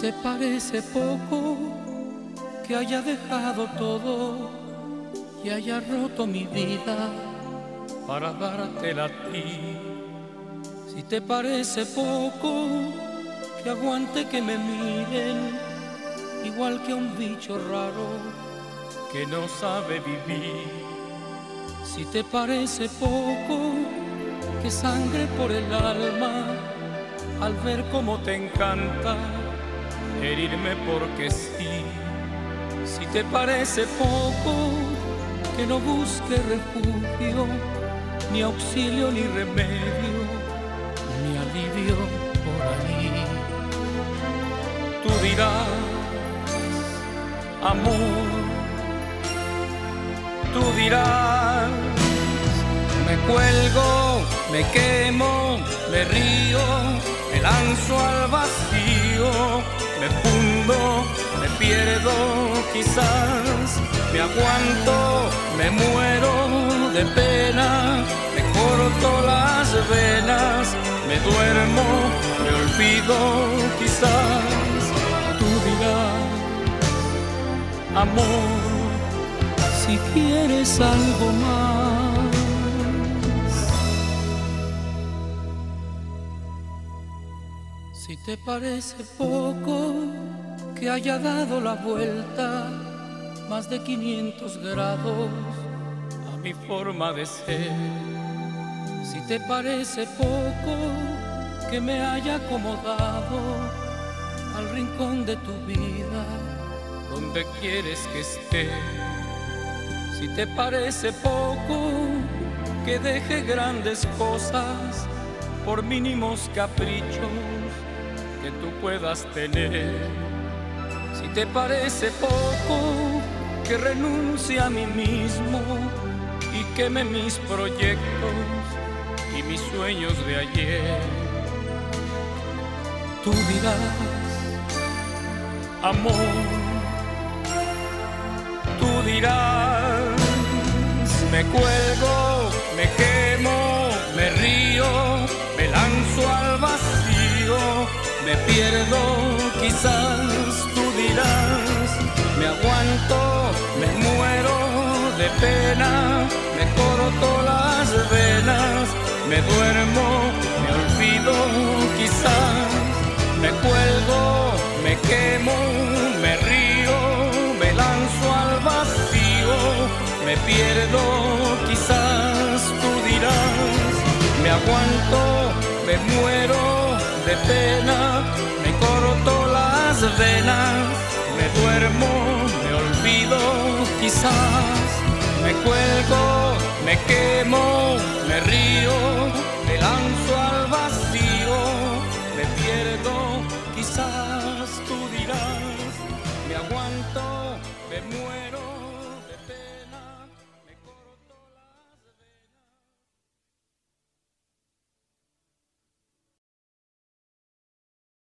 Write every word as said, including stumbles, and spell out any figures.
te parece poco que haya dejado todo y haya roto mi vida para dártela a ti. Si te parece poco que aguante que me miren igual que a un bicho raro que no sabe vivir. Si te parece poco que sangre por el alma al ver cómo te encanta herirme porque sí. Si te parece poco que no busque refugio, ni auxilio ni remedio, ni alivio por ahí. Tú dirás, amor, tú dirás, me cuelgo, me quemo, me río, me lanzo al vacío, me fundo, me pierdo quizás, me aguanto, me muero de pena, me corto las venas, me duermo, me olvido quizás. Tú dirás, amor, si quieres algo más. Si te parece poco que haya dado la vuelta más de quinientos grados a mi forma de ser. Si te parece poco que me haya acomodado al rincón de tu vida donde quieres que esté. Si te parece poco que deje grandes cosas por mínimos caprichos que tú puedas tener. Si te parece poco que renuncie a mí mismo y queme mis proyectos y mis sueños de ayer. Tú dirás, amor, tú dirás, me cuelgo, me quemo, me río, me lanzo al vacío, me pierdo quizás. Tú dirás, me aguanto, me muero de pena, me corto las venas, me duermo, me olvido quizás, me cuelgo, me quemo, me río, me lanzo al vacío, me pierdo quizás. Tú dirás, me aguanto, me muero de pena, me corto las venas, me duermo, me olvido quizás, me cuelgo, me quemo, me río, me lanzo al vacío, me pierdo quizás. Tú dirás, me aguanto.